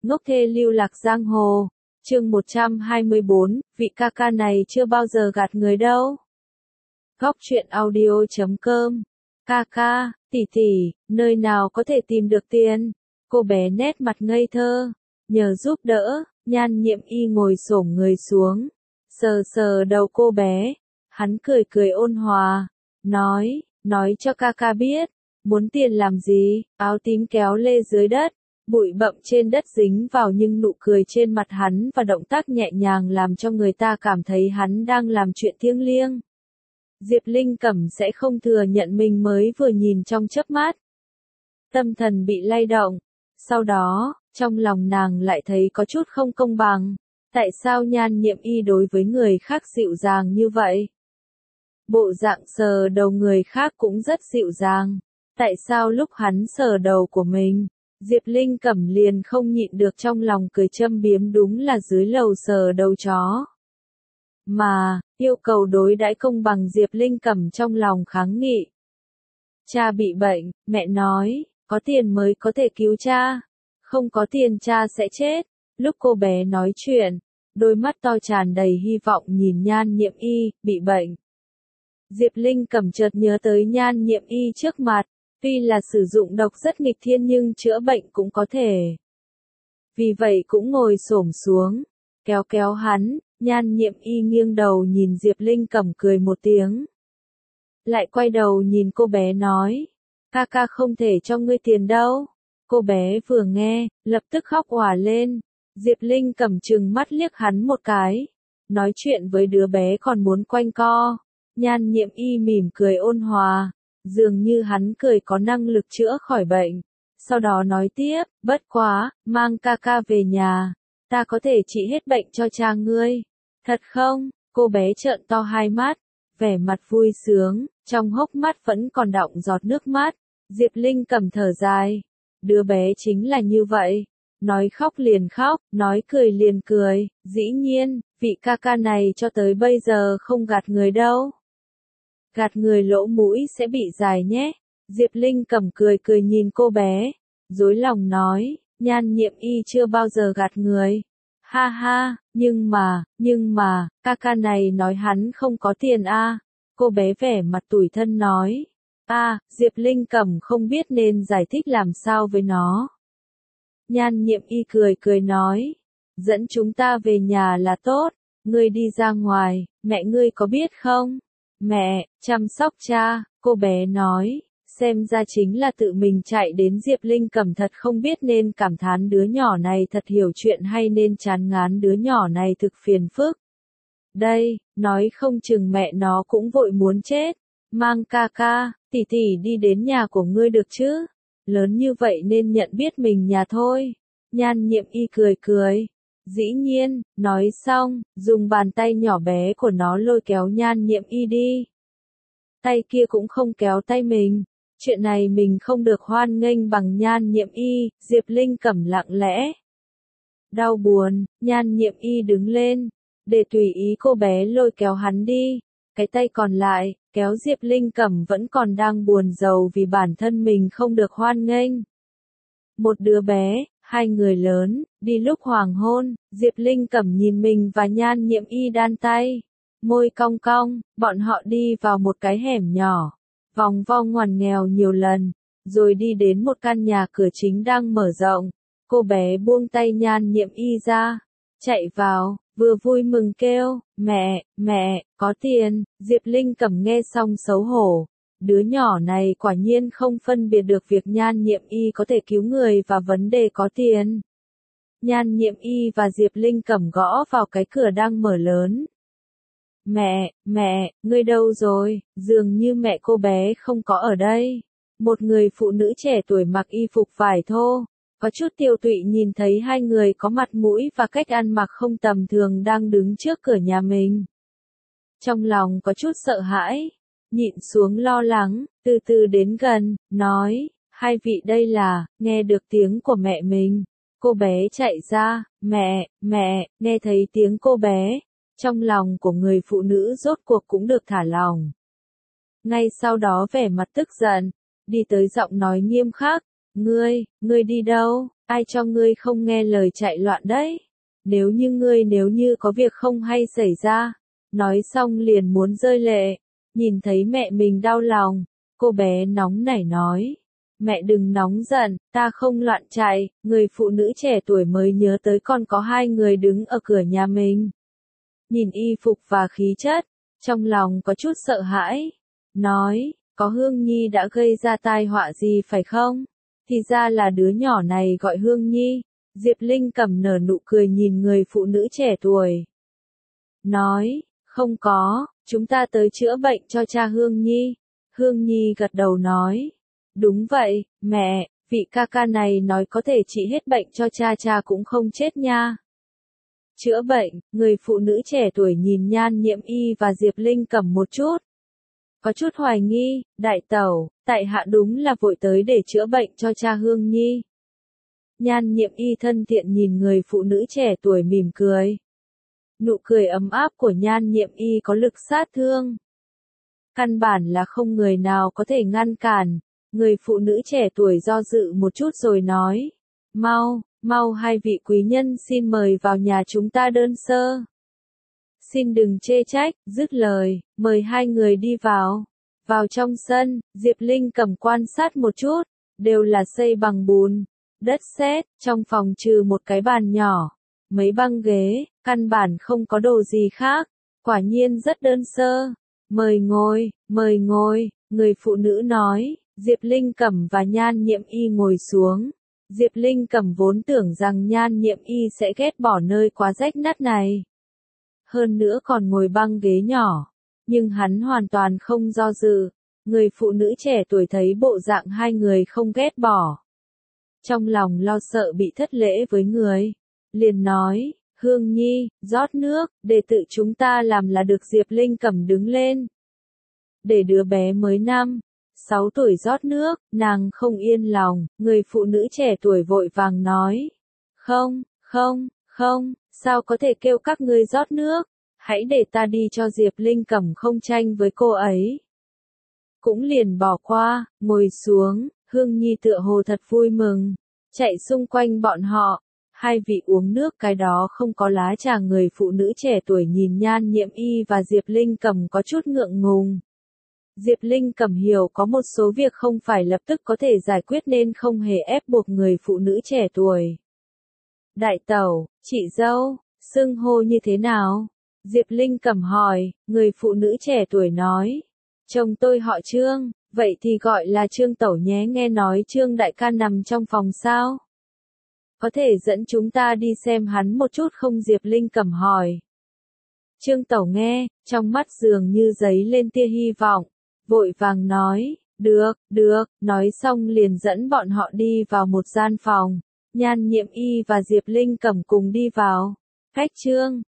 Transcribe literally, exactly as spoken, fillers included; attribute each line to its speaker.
Speaker 1: Ngốc thê lưu lạc giang hồ. Chương một trăm hai mươi bốn, vị ca ca này chưa bao giờ gạt người đâu. Góc truyện audio chấm com. Ca ca, tỷ tỷ, nơi nào có thể tìm được tiền? Cô bé nét mặt ngây thơ, nhờ giúp đỡ. Nhan Nhiệm Y ngồi xổm người xuống, sờ sờ đầu cô bé. Hắn cười cười ôn hòa, nói, nói cho ca ca biết, muốn tiền làm gì? Áo tím kéo lê dưới đất, bụi bặm trên đất dính vào, nhưng nụ cười trên mặt hắn và động tác nhẹ nhàng làm cho người ta cảm thấy hắn đang làm chuyện thiêng liêng. Diệp Linh Cẩm sẽ không thừa nhận mình mới vừa nhìn trong chớp mắt. Tâm thần bị lay động, sau đó, trong lòng nàng lại thấy có chút không công bằng. Tại sao Nhan Nhiệm Y đối với người khác dịu dàng như vậy? Bộ dạng sờ đầu người khác cũng rất dịu dàng. Tại sao lúc hắn sờ đầu của mình, Diệp Linh Cẩm liền không nhịn được trong lòng cười châm biếm, đúng là dưới lầu sờ đầu chó. Mà, yêu cầu đối đãi công bằng, Diệp Linh Cẩm trong lòng kháng nghị. Cha bị bệnh, mẹ nói, có tiền mới có thể cứu cha. Không có tiền cha sẽ chết. Lúc cô bé nói chuyện, đôi mắt to tràn đầy hy vọng nhìn Nhan Nhiệm Y, bị bệnh. Diệp Linh Cẩm chợt nhớ tới Nhan Nhiệm Y trước mặt, tuy là sử dụng độc rất nghịch thiên nhưng chữa bệnh cũng có thể. Vì vậy cũng ngồi xổm xuống, kéo kéo hắn. Nhan Nhiệm Y nghiêng đầu nhìn Diệp Linh Cẩm cười một tiếng. Lại quay đầu nhìn cô bé nói, ca ca không thể cho ngươi tiền đâu. Cô bé vừa nghe, lập tức khóc òa lên. Diệp Linh Cẩm trừng mắt liếc hắn một cái. Nói chuyện với đứa bé còn muốn quanh co. Nhan Nhiệm Y mỉm cười ôn hòa, dường như hắn cười có năng lực chữa khỏi bệnh. Sau đó nói tiếp, bất quá, mang ca ca về nhà, ta có thể trị hết bệnh cho cha ngươi. Thật không? Cô bé trợn to hai mắt, vẻ mặt vui sướng, trong hốc mắt vẫn còn đọng giọt nước mắt. Diệp Linh Cẩm thở dài, đứa bé chính là như vậy, nói khóc liền khóc, nói cười liền cười. Dĩ nhiên, vị ca ca này cho tới bây giờ không gạt người đâu. Gạt người lỗ mũi sẽ bị dài nhé. Diệp Linh Cẩm cười cười nhìn cô bé, dối lòng nói, Nhan Nhiệm Y chưa bao giờ gạt người. Ha ha, nhưng mà, nhưng mà, ca ca này nói hắn không có tiền a. À. Cô bé vẻ mặt tủi thân nói. A, à, Diệp Linh Cẩm không biết nên giải thích làm sao với nó. Nhan Nhiệm Y cười cười nói, dẫn chúng ta về nhà là tốt, ngươi đi ra ngoài, mẹ ngươi có biết không? Mẹ, chăm sóc cha, cô bé nói. Xem ra chính là tự mình chạy đến. Diệp Linh Cẩm thật không biết nên cảm thán đứa nhỏ này thật hiểu chuyện hay nên chán ngán đứa nhỏ này thực phiền phức. Đây, nói không chừng mẹ nó cũng vội muốn chết. Mang ca ca, tỷ tỷ đi đến nhà của ngươi được chứ? Lớn như vậy nên nhận biết mình nhà thôi. Nhan Nhiệm Y cười cười. Dĩ nhiên, nói xong, dùng bàn tay nhỏ bé của nó lôi kéo Nhan Nhiệm Y đi. Tay kia cũng không kéo tay mình. Chuyện này mình không được hoan nghênh bằng Nhan Nhiệm Y. Diệp Linh Cẩm lặng lẽ. Đau buồn, Nhan Nhiệm Y đứng lên, để tùy ý cô bé lôi kéo hắn đi. Cái tay còn lại, kéo Diệp Linh Cẩm vẫn còn đang buồn rầu vì bản thân mình không được hoan nghênh. Một đứa bé, hai người lớn, đi lúc hoàng hôn. Diệp Linh Cẩm nhìn mình và Nhan Nhiệm Y đan tay, môi cong cong. Bọn họ đi vào một cái hẻm nhỏ, vòng vo ngoằn nghèo nhiều lần, rồi đi đến một căn nhà cửa chính đang mở rộng. Cô bé buông tay Nhan Nhiệm Y ra, chạy vào, vừa vui mừng kêu, mẹ, mẹ, có tiền. Diệp Linh Cẩm nghe xong xấu hổ, đứa nhỏ này quả nhiên không phân biệt được việc Nhan Nhiệm Y có thể cứu người và vấn đề có tiền. Nhan Nhiệm Y và Diệp Linh Cẩm gõ vào cái cửa đang mở lớn. Mẹ, mẹ, ngươi đâu rồi? Dường như mẹ cô bé không có ở đây. Một người phụ nữ trẻ tuổi mặc y phục vải thô, có chút tiêu tụy nhìn thấy hai người có mặt mũi và cách ăn mặc không tầm thường đang đứng trước cửa nhà mình. Trong lòng có chút sợ hãi, nhịn xuống lo lắng, từ từ đến gần, nói, hai vị đây là. Nghe được tiếng của mẹ mình, cô bé chạy ra, mẹ, mẹ. Nghe thấy tiếng cô bé, trong lòng của người phụ nữ rốt cuộc cũng được thả lòng. Ngay sau đó vẻ mặt tức giận, đi tới giọng nói nghiêm khắc, ngươi, ngươi đi đâu? Ai cho ngươi không nghe lời chạy loạn đấy? Nếu như ngươi nếu như có việc không hay xảy ra. Nói xong liền muốn rơi lệ. Nhìn thấy mẹ mình đau lòng. Cô bé nóng nảy nói. Mẹ đừng nóng giận, ta không loạn chạy. Người phụ nữ trẻ tuổi mới nhớ tới còn có hai người đứng ở cửa nhà mình. Nhìn y phục và khí chất. Trong lòng có chút sợ hãi. Nói, có Hương Nhi đã gây ra tai họa gì phải không? Thì ra là đứa nhỏ này gọi Hương Nhi. Diệp Linh cầm nở nụ cười nhìn người phụ nữ trẻ tuổi. Nói, không có, chúng ta tới chữa bệnh cho cha Hương Nhi. Hương Nhi gật đầu nói. Đúng vậy, mẹ, vị ca ca này nói có thể trị hết bệnh cho cha cha cũng không chết nha. Chữa bệnh, người phụ nữ trẻ tuổi nhìn Nhan Nhiễm Y và Diệp Linh cầm một chút. Có chút hoài nghi, đại tẩu, tại hạ đúng là vội tới để chữa bệnh cho cha Hương Nhi. Nhan Nhiễm Y thân thiện nhìn người phụ nữ trẻ tuổi mỉm cười. Nụ cười ấm áp của Nhan Nhiễm Y có lực sát thương. Căn bản là không người nào có thể ngăn cản. Người phụ nữ trẻ tuổi do dự một chút rồi nói. Mau, mau hai vị quý nhân xin mời vào nhà chúng ta đơn sơ. Xin đừng chê trách, dứt lời, mời hai người đi vào. Vào trong sân, Diệp Linh cầm quan sát một chút, đều là xây bằng bùn, đất sét, trong phòng trừ một cái bàn nhỏ, mấy băng ghế, căn bản không có đồ gì khác, quả nhiên rất đơn sơ. Mời ngồi, mời ngồi, người phụ nữ nói, Diệp Linh Cẩm và Nhan Nhiễm Y ngồi xuống. Diệp Linh Cẩm vốn tưởng rằng Nhan Nhiễm Y sẽ ghét bỏ nơi quá rách nát này. Hơn nữa còn ngồi băng ghế nhỏ. Nhưng hắn hoàn toàn không do dự. Người phụ nữ trẻ tuổi thấy bộ dạng hai người không ghét bỏ. Trong lòng lo sợ bị thất lễ với người. Liền nói, Hương Nhi, rót nước, để tự chúng ta làm là được. Diệp Linh Cẩm đứng lên. Để đứa bé mới năm, sáu tuổi rót nước, nàng không yên lòng. Người phụ nữ trẻ tuổi vội vàng nói. Không, không, không, sao có thể kêu các ngươi rót nước. Hãy để ta đi cho. Diệp Linh Cẩm không tranh với cô ấy. Cũng liền bỏ qua, ngồi xuống, Hương Nhi tựa hồ thật vui mừng. Chạy xung quanh bọn họ. Hai vị uống nước cái đó không có lá trà. Người phụ nữ trẻ tuổi nhìn Nhan Nhiễm Y và Diệp Linh Cẩm có chút ngượng ngùng. Diệp Linh Cẩm hiểu có một số việc không phải lập tức có thể giải quyết nên không hề ép buộc người phụ nữ trẻ tuổi. Đại tẩu, chị dâu, xưng hô như thế nào? Diệp Linh Cẩm hỏi, người phụ nữ trẻ tuổi nói. Chồng tôi họ Trương, vậy thì gọi là Trương tẩu nhé. Nghe nói Trương đại ca nằm trong phòng sao? Có thể dẫn chúng ta đi xem hắn một chút không? Diệp Linh Cẩm hỏi. Trương tẩu nghe, trong mắt dường như giấy lên tia hy vọng. Vội vàng nói, được, được, nói xong liền dẫn bọn họ đi vào một gian phòng. Nhan Nhiễm Y và Diệp Linh Cẩm cùng đi vào. Cách Trương,